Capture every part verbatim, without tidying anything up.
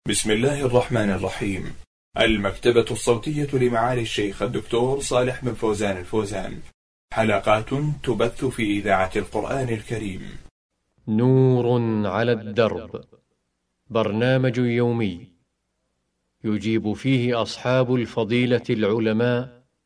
بسم الله الرحمن الرحيم. المكتبة الصوتية لمعالي الشيخ الدكتور صالح بن فوزان الفوزان، حلقات تبث في إذاعة القرآن الكريم. نور على الدرب، برنامج يومي يجيب فيه أصحاب الفضيلة العلماء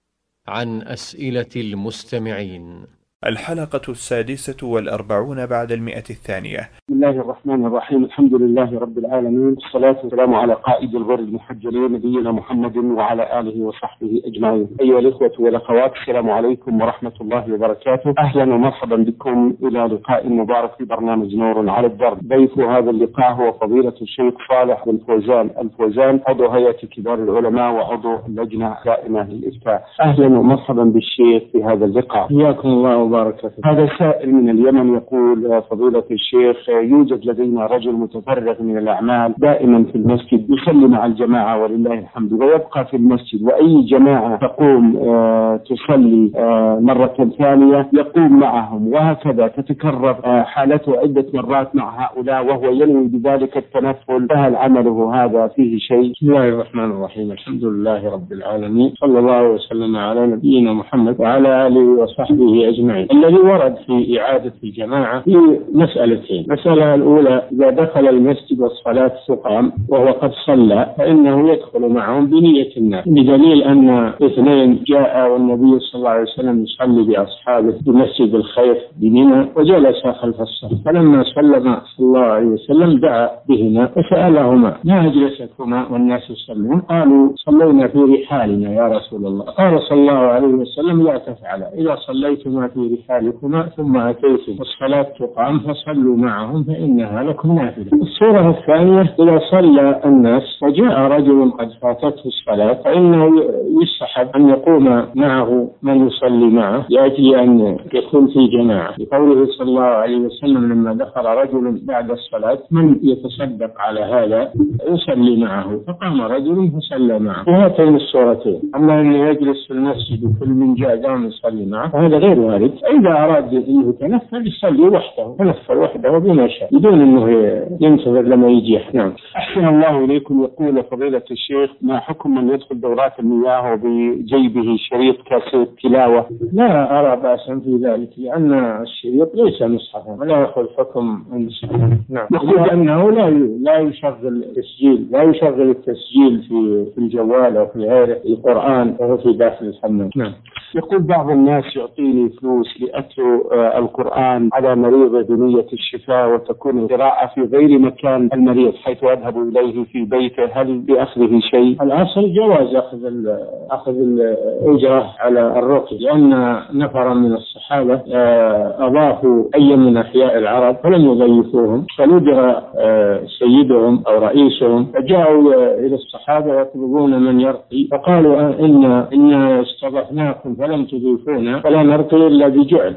عن أسئلة المستمعين. الحلقة السادسة والأربعون بعد المئة الثانية. بسم الله الرحمن الرحيم. الحمد لله رب العالمين، والصلاة والسلام على قائد الغر المحجلين نبينا محمد وعلى آله وصحبه أجمعين. أيها الإخوة والأخوات، السلام عليكم ورحمة الله وبركاته. أهلا ومرحبا بكم إلى لقاء مبارك في برنامج نور على الدرب. ضيف هذا اللقاء هو فضيلة الشيخ صالح بن فوزان الفوزان، عضو هيئة كبار العلماء وعضو اللجنة الدائمة للإفتاء. أهلا ومرحبا بالشيخ في هذا اللقاء. حياكم الله وبارك. هذا سائل من اليمن يقول: فضيلة الشيخ، يوجد لدينا رجل متفرغ من الأعمال دائما في المسجد، يصلي مع الجماعة ولله الحمد ويبقى في المسجد، وأي جماعة تقوم آه تصلي آه مرة ثانية يقوم معهم، وهكذا تتكرر آه حالته عدة مرات مع هؤلاء، وهو ينوي بذلك التنفل، فهل عمله هذا فيه شيء؟ بسم الله الرحمن الرحيم. الحمد لله رب العالمين، صلى الله وسلم على نبينا محمد وعلى آله وصحبه أجمعين. الذي ورد في إعادة الجماعة في مسألتين. المسألة الأولى: إذا دخل المسجد والصلاة تقام وهو قد صلى، فإنه يدخل معهم بنية الناس، بدليل أن اثنين جاء والنبي صلى الله عليه وسلم يصلي بأصحابه في مسجد الخيف بمنى، وجلس خلف الصف، فلما سلم صلى الله عليه وسلم دعا بهما وسألهما: ما أجلسكما والناس يصلون؟ قالوا: صلينا في رحالنا يا رسول الله. قال صلى الله عليه وسلم: لا تفعل، إذا صليتما في رحالكما ثم أتيتم والصلاة تقام فصلوا معهم فإنها لكم نافلة. الصورة الثانية: إذا صلى الناس وجاء رجل قد فاتته الصلاة، فإنه يستحب أن يقوم معه من يصلي معه لأجل أن يكون في جماعة، لقوله صلى الله عليه وسلم: لما دخل رجل بعد الصلاة من يتصدق على هذا يصلي معه، فقام رجل فصلى معه. وهاتين الصورتين. أما أن يجلس في المسجد وكل من جاء قام يصلي معه فهذا غير وارد. إذا أراد أن يتنفل يصلي وحده، تنفل وحده بما شاء بدون أنه ينتظر لما يجي. نعم. أحسن الله إليكم. يقول فضيلة الشيخ: ما حكم من يدخل دورات المياه وبجيبه شريط كاسيت تلاوة؟ لا أرى بأسا في ذلك، لأن الشريط ليس مصحفا ولا يأخذ حكم المصحف. نعم. يقول أنه لا لا يشغل التسجيل لا يشغل التسجيل في في الجوال أو في غيره القرآن وهو في داخل الحمام. نعم. يقول بعض الناس: يعطيني فلوس لأتلو آه القرآن على مريض بنية الشفاء، وتكون القراءة في غير مكان المريض حيث أذهب إليه في بيته، هل بأخذه شيء؟ الأصل جواز أخذ أخذ الأجرة على الرقي، لأن نفرا من الصحابة آه أضافوا أي من أحياء العرب فلم يضيفوهم، فنذر آه سيدهم أو رئيسهم، فجاءوا إلى الصحابة يطلبون من يرقي، فقالوا: إن إن استضفناكم فلم تضيفونا فلا نرقي إلا بجعل.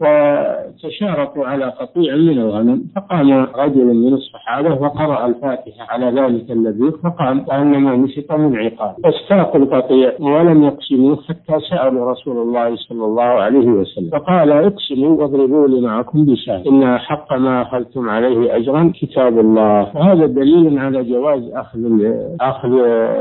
فتشاركوا على قطيع من الغنم، فقام رجل من الصحابة وقرأ الفاتحة على ذلك الذي، فقام كأنما نشط من عقاب، فاستاقوا القطيع ولم يقسموا حتى سألوا رسول الله صلى الله عليه وسلم، فقال: اقسموا واضربوا لي معكم بسهم، إن حق ما أخذتم عليه أجرا كتاب الله. وهذا دليل على جواز أخذ أخذ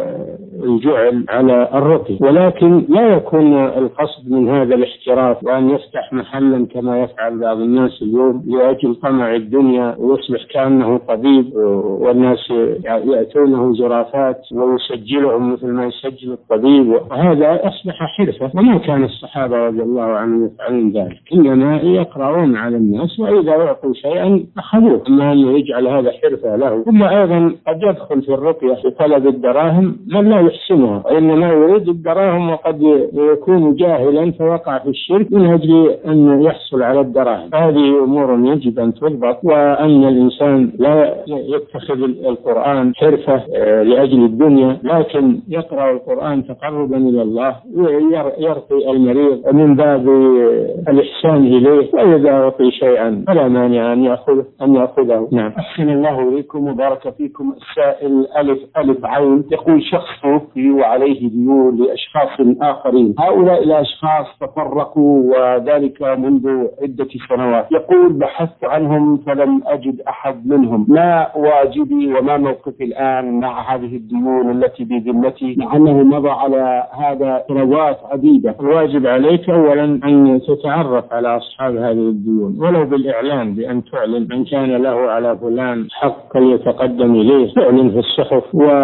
الجعل على الرقي، ولكن لا يكون القصد من هذا الاحتراف وأن يفتح محلا كما يفعل بعض الناس اليوم لأجل طمع الدنيا، ويصبح كأنه طبيب والناس يأتونه زرافات ويسجلهم مثل ما يسجل الطبيب، وهذا أصبح حرفة، وما كان الصحابة رضي الله عنهم يفعلون ذلك، إنما يقرؤون على الناس وإذا أعطوا شيئا أخذوه، أما أن يجعل هذا حرفة له. ثم أيضا قد يدخل في الرقية في طلب الدراهم من لا يحسنها، وإنما يريد الدراهم وقد يكون جاهلا فوقع في الشرك من أجل أن يحصل على الدراهم. هذه أمور يجب أن تضبط، وأن الإنسان لا يتخذ القرآن حرفة لأجل الدنيا، لكن يقرأ القرآن تقربا إلى الله، ويرقي المريض من باب الإحسان إليه، وإذا أعطي شيئا فلا مانع أن يأخذه أن يأخذه. نعم. أحسن الله إليكم وبارك فيكم. السائل ألف ألف عين يقول: شخص توفي وعليه ديون لأشخاص آخرين، هؤلاء الأشخاص تفرقوا وذلك منذ عدة سنوات، يقول بحثت عنهم فلم أجد أحد منهم، ما واجبي وما موقفي الآن مع هذه الديون التي بذمتي مع أنه مضى على هذا سنوات عديدة؟ الواجب عليك أولا أن تتعرف على أصحاب هذه الديون ولو بالإعلان، بأن تعلن من كان له على فلان حق يتقدم إليه، تعلن في الصحف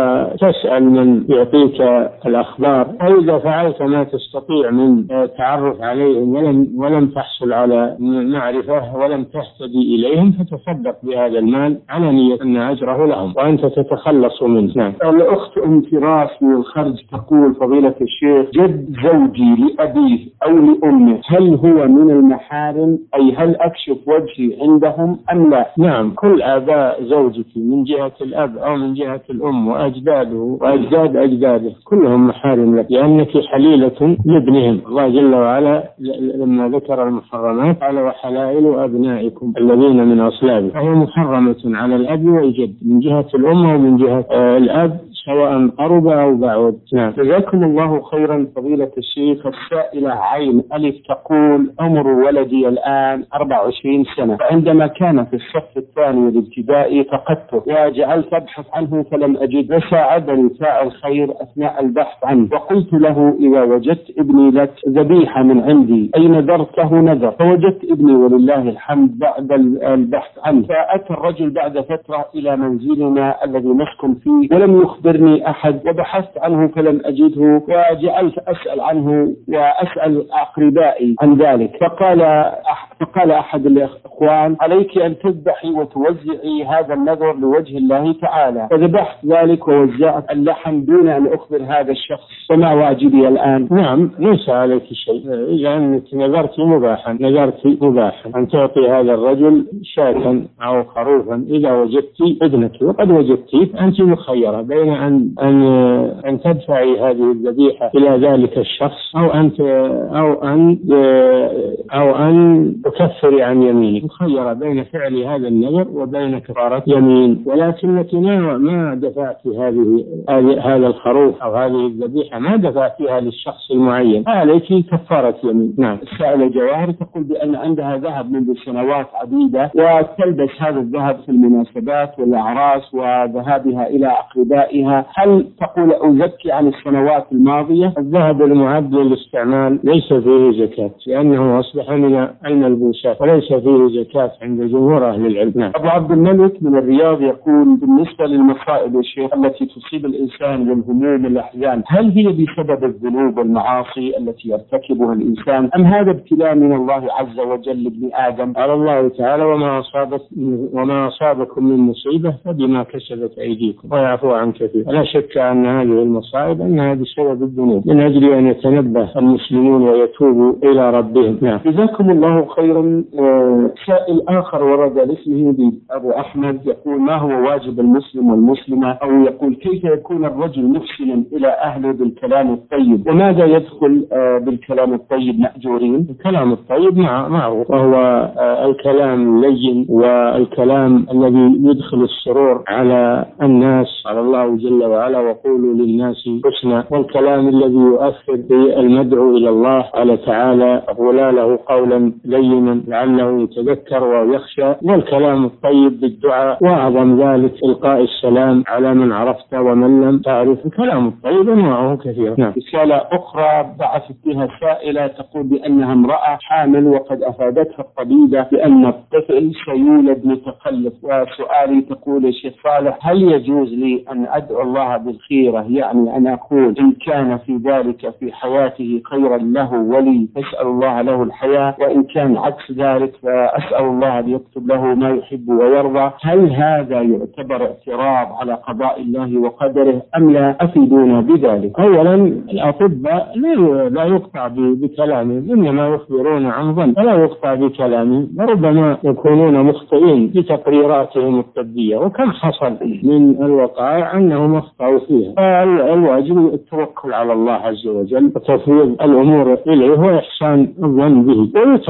وتسأل من يعطيك الأخبار. وإذا فعلت ما تستطيع من تعرف عليهم ولم, ولم تحصل على معرفة ولم تهتدي إليهم فتصدق بهذا المال على نية أن أجره لهم وأنت تتخلص منه. نعم. الأخت أم فراس من الخرج تقول فضيلة الشيخ جد زوجي لأبيه أو لأمه هل هو من المحارم؟ أي هل أكشف وجهي عندهم أم لا؟ نعم، كل آباء زوجك من جهة الأب أو من جهة الأم وأجداده وأجداد أجداده كلهم محارم لك، لأنك حليلة لابنهم. الله جل وعلا لما ذكر المحرمات قال وحلائل أبنائكم الذين من أصلابكم، فهي محرمة على الأب والجد من جهة الأم ومن جهة الأب سواء قرب أو بعد. نعم. جزاكم الله خيرا فضيلة الشيخ. السائلة عين ألف تقول عمر ولدي الآن أربع وعشرين سنة، فعندما كان في الصف الثاني الابتدائي فقدته وجعلت أبحث عنه فلم أجد، وساعدني فاعل خير أثناء البحث عنه، وقلت له إذا وجدت ابني لك ذبيحة من عندي أي نذرته نذر، فوجدت ابني ولله الحمد بعد البحث عنه. فأتى الرجل بعد فترة إلى منزلنا الذي نسكن فيه ولم يخبرني أحد، وبحثت عنه فلم أجده، وجعلت أسأل عنه وأسأل أقربائي عن ذلك، فقال فقال أحد الإخوان عليك أن تذبحي وتوزعي هذا النذر لوجه الله تعالى، فذبحت ذلك ووزعت اللحم دون أن أخبر هذا الشخص، وما واجبي الآن؟ نعم، ليس عليك شيء، لأنك نذرت مباحا نذرت مباحا أن تعطي هذا الرجل شاة أو خروفا إذا وجدت ابنك، وقد وجدت أنت مخيرة بين أن أن أن تدفعي هذه الذبيحة إلى ذلك الشخص أو أن أو أن أو أن تكفري عن يمينك، مخيرة بين فعل هذا النذر وبين كفارة يمين، ولكنك ما دفعت هذه هذا الخروف أو هذه الذبيحة ما دفعتها للشخص المعين، عليك كفارة يمين. نعم. السائلة جواهر تقول بأن عندها ذهب منذ سنوات عديدة وتلبس هذا الذهب في المناسبات والأعراس وذهابها إلى أقربائها، هل تقول أزكي عن السنوات الماضية؟ الذهب المعد للاستعمال ليس فيه زكاة لأنه أصبح من الملبوسات وليس فيه زكاة عند جمهور أهل العلم. نعم. أبو عبد الملك من الرياض يقول بالنسبة للمصائب الشيخ التي تصيب الإنسان والهموم والأحزان، هل هي بسبب الذنوب والمعاصي التي يرتكبها الإنسان أم هذا ابتلاء من الله عز وجل لابن آدم؟ قال الله تعالى وما أصابت وما أصابكم من مصيبة فبما كسبت أيديكم ويعفو عن كثير. لا شك أن هذه المصائب أنها بسبب الذنوب، من أجل أن يتنبه المسلمون ويتوبوا إلى ربهم. نعم. جزاكم الله خيرا. سائل آخر ورد لاسمه أبو أحمد يقول ما هو واجب المسلم والمسلمة، أو يقول كيف يكون الرجل محسنا إلى أهله بالكلام الطيب، وماذا يدخل بالكلام الطيب مأجورين؟ الكلام الطيب معروف وهو الكلام اللين والكلام الذي يدخل السرور على الناس، على الله جل وعلا وقولوا للناس حسنا، والكلام الذي يؤثر في المدعو إلى الله قال تعالى ولا له قولا لينا لعله يتذكر ويخشى، والكلام الطيب بالدعاء، وأعظم ذلك إلقاء السلام على من عرفت ومن لم تعرف. الكلام الطيب أنواعه كثيرة. نعم. رسالة أخرى بعثت بها سائلة تقول بأنها امرأة حامل وقد أفادتها الطبيبة بأن الطفل سيولد متخلف، وسؤالي تقول يا شيخ صالح هل يجوز لي أن أدعو الله بالخيرة، يعني أن أقول إن كان في ذلك في حياته خيرا له ولي فاسأل الله له الحياة، وإن كان عكس ذلك فأسأل الله أن يكتب له ما يحب ويرضى، هل هذا يعتبر اعتراض على قضاء الله وقدره أم لا؟ أفيدونا بذلك. أولا الأطباء لا يقطع بكلامهم، إنما يخبرون عن ظن ولا يقطع بكلامهم، وربما يكونون مخطئين بتقريراتهم الطبية، وكم حصل من الوقائع أنهم أخطأوا فيها. فالواجب التوكل على الله عز وجل وتفويض الأمور إليه وإحسان الظن به، ويترك هذا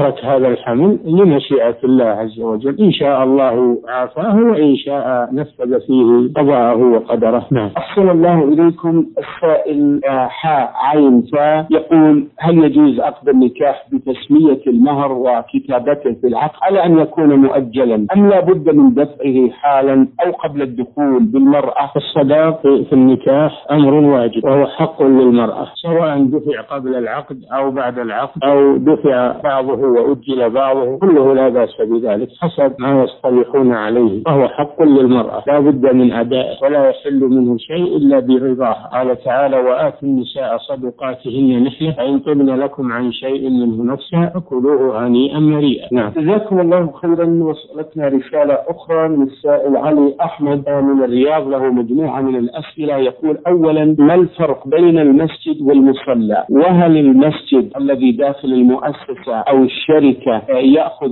هذا الحمل لمشيئة الله عز وجل، إن شاء الله عافاه وإن شاء نفذ فيه قضاءه وقدره. نعم. أحسن الله إليكم. السائل حاء عين فاء يقول: هل يجوز عقد النكاح بتسمية المهر وكتابته في العقد على أن يكون مؤجلا، أم لا بد من دفعه حالا أو قبل الدخول بالمرأة؟ الصداق في النكاح أمر واجب وهو حق للمرأة، سواء دفع قبل العقد أو بعد العقد أو دفع بعضه وأجل بعضه، كله لا بأس بذلك حسب ما يصطلحون عليه، وهو حق للمرأة لا بد من أدائه ولا يحل منه شيء إلا برضاه. قال تعالى: وآتوا النساء صدقاتهن نحلة فإن طبن لكم عن شيء منه نفسا فكلوه هنيئا مريئا. نعم. جزاكم الله خيرا. وصلتنا رسالة أخرى من السائل علي أحمد من الرياض، له مجموعة من الأسئلة. يقول: أولا، ما الفرق بين المسجد والمصلى؟ وهل المسجد الذي داخل المؤسسة أو الشركة يأخذ،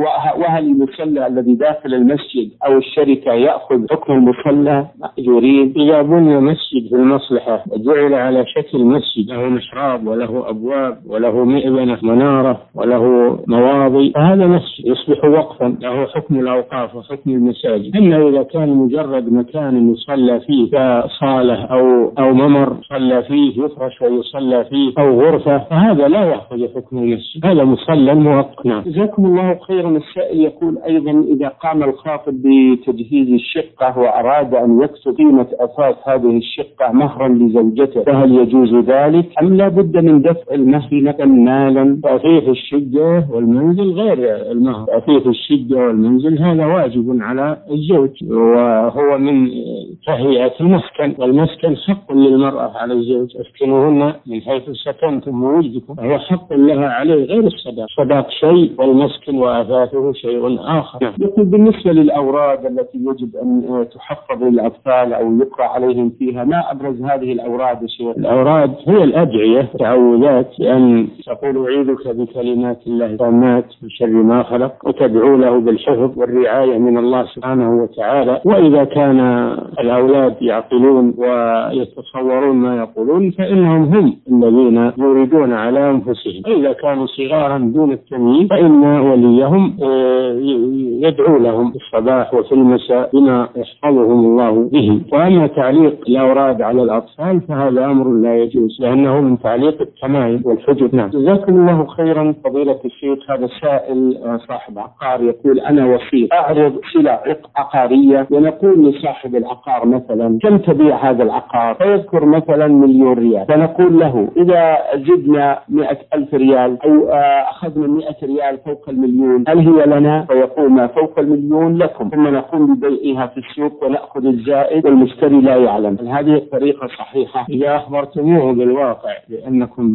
وهل المصلى الذي داخل المسجد أو الشركة يأخذ حكم المصلى؟ يريد إذا بني مسجد في المصلحة وجعل على شكل مسجد، له محراب وله أبواب وله مئذنة منارة وله مواضي، فهذا مسجد يصبح وقفا، له حكم الأوقاف وحكم المساجد. أما إذا كان مجرد مكان يصلى فيه كصالة أو أو ممر صلى فيه يفرش ويصلى فيه أو غرفة، فهذا لا يأخذ حكم المسجد، هذا مصلى مؤقت. جزاكم الله خيرا. السائل يقول أيضا: إذا قام الخاطب بتجهيز الشقة وأراد أن يكتب قيمة أثاث هذه الشقة مهرا لزوجته، فهل يجوز ذلك أم لا بد من دفع المهر نقدا مالا؟ تأثيث الشقة والمنزل غير المهر، تأثيث الشقة والمنزل هذا واجب على الزوج، وهو من تهيئة المسكن، والمسكن حق للمرأة على الزوج، اسكنوهن من حيث سكنتم ووجدكم، هو حق لها عليه غير الصداق. الصداق شيء والمسكن وأثاثه شيء آخر. يقول: بالنسبة للأوراد التي يجب أن تحفظ للأطفال أو يقرأ عليهم فيها، ما أبرز هذه الأوراد يا شيخ؟ الأوراد هي الأدعية، تعوذات، أن تقول: أعيذك بكلمات الله التامات من شر ما خلق، وتدعو له بالحفظ والرعاية من الله سبحانه وتعالى. وإذا كان الأولاد يعقلون ويتصورون ما يقولون فإنهم هم الذين يريدون على أنفسهم، إذا كانوا صغارا دون التمييز فإن وليهم يدعو لهم في الصباح وفي المساء بما يحفظهم الله به. وأما تعليق الأوراد على الأطفال فهذا أمر لا يجوز، لأنه من تعليق التمائم والحجب. نعم. جزاكم الله خيرا فضيلة الشيخ. هذا السائل صاحب عقار يقول: أنا وسيط أعرض سلع عقارية، ونقول لصاحب العقار مثلا: كم تبيع هذا العقار؟ فيذكر مثلا مليون ريال، فنقول له: إذا زدنا مئة ألف ريال أو أخذنا مئة ريال فوق المليون هل هي لنا؟ فيقول: ما فوق المليون لكم، ثم نقوم ببيعها في السوق ونأخذ الزائد والمشتري لا يعلم. هل هذه الطريقة صحيحة؟ إذا أخبرتموه بالواقع بأنكم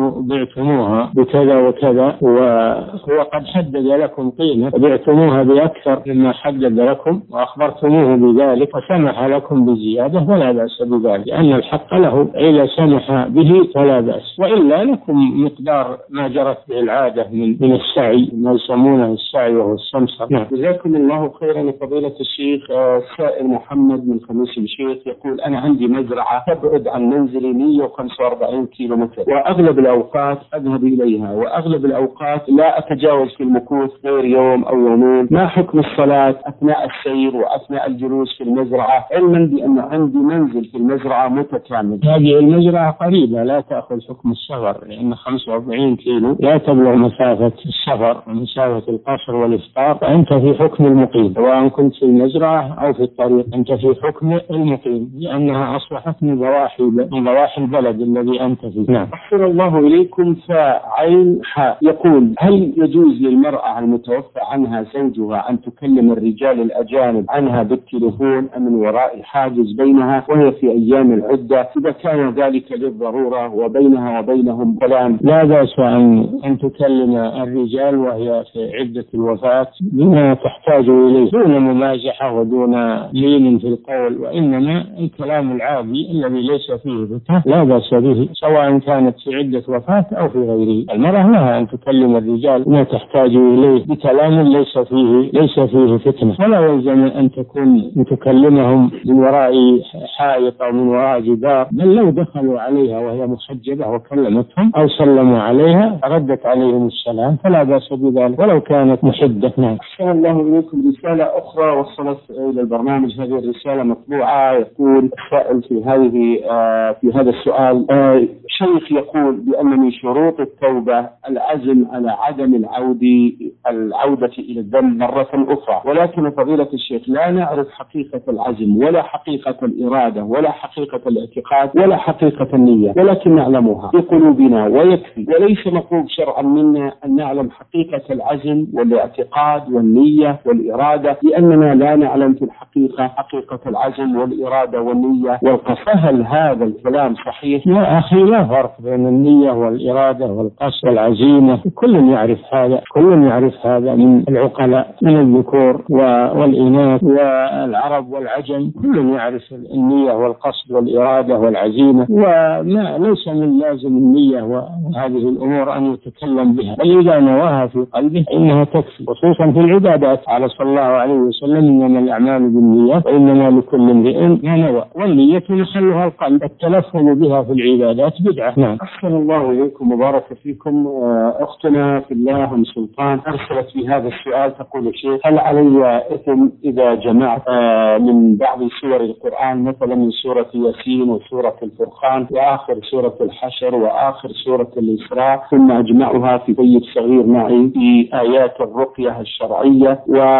بعتموها بكذا وكذا وهو قد حدد لكم قيمة وبعتموها بأكثر مما حدد لكم وأخبرتموه بذلك وسمح لكم بزيادة فلا بأس بذلك، لأن الحق له. إذا سمح به فلا بأس، وإلا لكم مقدار ما جرت به العادة من من السعي، ما يسمونه السعي وهو السمسر. نعم. جزاكم الله خيرا فضيلة الشيخ. السائل محمد من خميس الشيخ يقول: أنا عندي مزرعة تبعد عن منزلي مئة وخمسة وأربعين كيلو متر، وأغلب الأوقات أذهب إليها، وأغلب الأوقات لا أتجاوز في المكوث غير يوم أو يومين. ما حكم الصلاة أثناء السير وأثناء الجلوس في المزرعة، علما بأن عندي منزل في المزرعة متكامل؟ هذه المزرعة قريبة لا تأخذ حكم السفر، لأن خمسة وأربعين كيلو لا تبلغ مسافة السفر ومسافة القصر والإفطار، فأنت في حكم المقيم، سواء كنت في المزرعة أو في الطريق أنت في حكم المقيم، لأنها أصبحت من ضواحي من ضواحي البلد الذي أنت فيه. نعم. أحسن الله إليكم. فعين حاء يقول: هل يجوز للمرأة المتوفى عنها زوجها أن تكلم الرجال الأجانب عنها بالتليفون أم من وراء حاجز بينها وهي في أيام العدة؟ إذا كان ذلك للضرورة وبينها وبينهم كلام لا بأس أن أن تكلم الرجال وهي في عدة الوفاة بما تحتاج إليه، دون ممازحة ودون لين في القول، وإنما الكلام العادي الذي ليس فيه فتنة لا بأس به، سواء كانت في عدة وفاة أو في غيره. المرأة لها أن تكلم الرجال بما تحتاج إليه بكلام ليس فيه ليس فيه فتنة، ولا يلزم أن تكون أن تكلمهم من وراء حائط أو من وراء جدار، بل لو دخلوا عليها وهي محجبة وكلمتهم أو سلموا عليها ردت عليهم السلام فلا بأس بذلك ولو كانت محدة. نعم. أحسن الله إليكم. رسالة أخرى وصلت إلى البرنامج، هذه الرسالة مطبوعة. يقول السائل في هذه آه في هذا السؤال: آه شيخ يقول بأن من شروط التوبة العزم على عدم العودة العودة إلى الذنب مرة أخرى، ولكن فضيلة الشيخ لا نعرف حقيقة العزم ولا حقيقة الإرادة ولا حقيقة الاعتقاد ولا حقيقة النية، ولكن نعلمها بقلوبنا ويكفي، وليس مطلوب شرعا منا أن نعلم حقيقة العزم والاعتقاد والنية والإرادة، لأننا لا نعلم في الحقيقة حقيقة العزم والإرادة والنية والقصد. هل هذا الكلام صحيح؟ يا أخي لا فرق بين النية والإرادة والقصد والعزيمة، كل يعرف هذا، كل يعرف هذا من العقلاء من الذكور والإناث والعرب والعجم، كل يعرف النية والقصد والإرادة والعزيمة، وما ليس من لازم النية وهذه الأمور أن يتكلم بها، بل إذا نواها في قلبه إنها تكفي، خصوصا في العبادات. قال صلى الله عليه وسلم: إنما الأعمال بالنيات وإنما لكل امرئ ما نوى، والنية محلها القلب، التلفظ بها في العبادات بدعة. نعم. أحسن الله إليكم وبارك فيكم. أختنا في الله أم سلطان أرسلت في هذا السؤال تقول: الشيخ، هل علي إثم إذا جمعت من بعض سور القرآن، مثلا من سورة ياسين وسورة الفرقان وآخر سورة الحشر وآخر سورة الإسراء، ثم أجمعها في بيت صغير معي في آيات الرقية الشرعية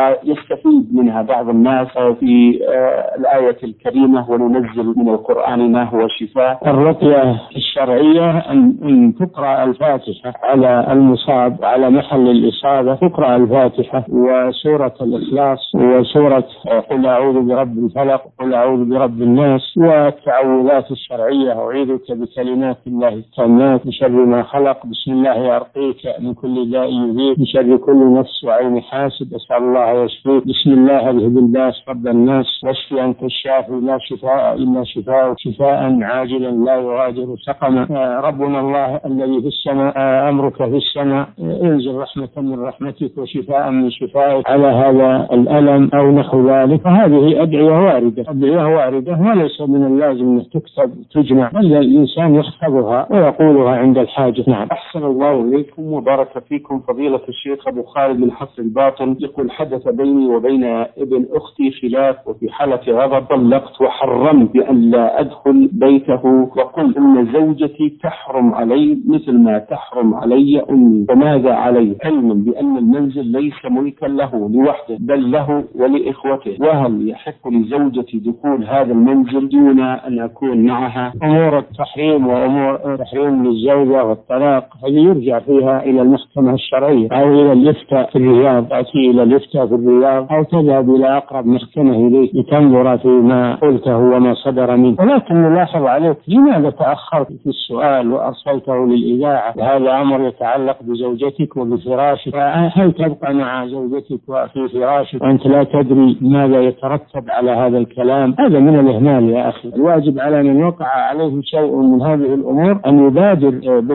ويستفيد منها بعض الناس في الآية الكريمة: وننزل من القرآن ما هو شفاء؟ الرقية الشرعية أن تقرأ الفاتحة على المصاب وعلى محل الإصابة، تقرأ الفاتحة وسورة الإخلاص وسورة قل أعوذ برب الفلق وقل أعوذ برب الناس، والتعوذات الشرعية: أعيذك بكلمات الله التامات من شر ما خلق، بسم الله أرقيك من كل داء يذيك، من شر كل نفس وعين حاسد، أسأل الله يشفيك، بسم الله اذهب الباس رب الناس، واشفي أنت الشافي لا شفاء إلا شفاء، شفاء عاجلا لا يغادر سقما، ربنا الله الذي في السماء، أمرك في السماء، انزل رحمة من رحمتك وشفاء من شفائك على هذا الألم أو نحو ذلك. فهذه أدعية واردة، أدعية واردة وليس من اللازم أن تكتب تجمع، بل الإنسان يحفظها ويقولها عند الحاجة. نعم. أحسن الله إليكم وبارك فيكم. فضيلة الشيخ أبو خالد من حفر الباطن يقول: حدث بيني وبين ابن أختي خلاف، وفي حالة غضب طلقت وحرمت بأن لا أدخل بيته، وقلت إن زوجتي تحرم علي مثل ما تحرم علي أمي، فماذا علي؟ علما بأن المنزل ليس ملكا له لوحده بل له ولإخوته، وهل يحق لزوجتي دخول هذا المنزل دون أن أكون معها؟ أمور التحريم وأمور التحريم للزوجة والطلاق هذه يرجع فيها إلى المحكمة الشرعية أو إلى الإفتاء في الرياض، تأتي إلى الإفتاء في الرياض أو تذهب إلى أقرب محكمة إليك لتنظر فيما قلته وما صدر منه. ولكن نلاحظ عليك لماذا تأخرت في السؤال وأرسلته للإذاعة؟ هذا أمر يتعلق بزوجتك وبفراشك، هل تبقى مع زوجتك وفي فراشك وأنت لا تدري ماذا يترتب على هذا الكلام؟ هذا من الإهمال يا أخي. الواجب على من وقع عليه شيء من هذه الأمور أن يبادر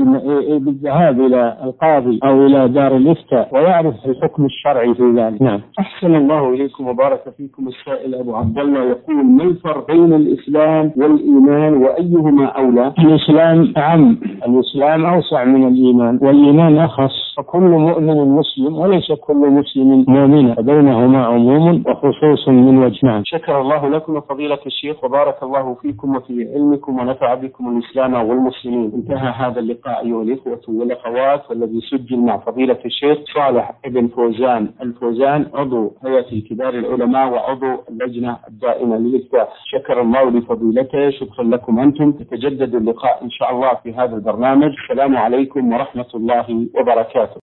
بالذهاب إلى القاضي أو إلى دار الإفتاء ويعرف الحكم الشرعي في ذلك. نعم. أحسن الله إليكم وبارك فيكم. السائل أبو عبد الله يقول: ما الفرق بين الإسلام والإيمان وأيهما أولى؟ الإسلام عام، الإسلام أوسع من الإيمان، والإيمان أخص، فكل مؤمن مسلم وليس كل مسلم مؤمنا، فبينهما عموم وخصوص من وجهان. شكر الله لكم فضيلة الشيخ وبارك الله فيكم وفي علمكم ونفع بكم الإسلام والمسلمين. انتهى هذا اللقاء أيها الإخوة والأخوات، والذي سجل مع فضيلة الشيخ صالح ابن فوزان الفوزان عضو هيئة كبار العلماء وعضو اللجنة الدائمة للإفتاء. شكر الله لفضيلته. شكرا لكم أنتم. يتجدد اللقاء إن شاء الله في هذا البرنامج. السلام عليكم ورحمة الله وبركاته.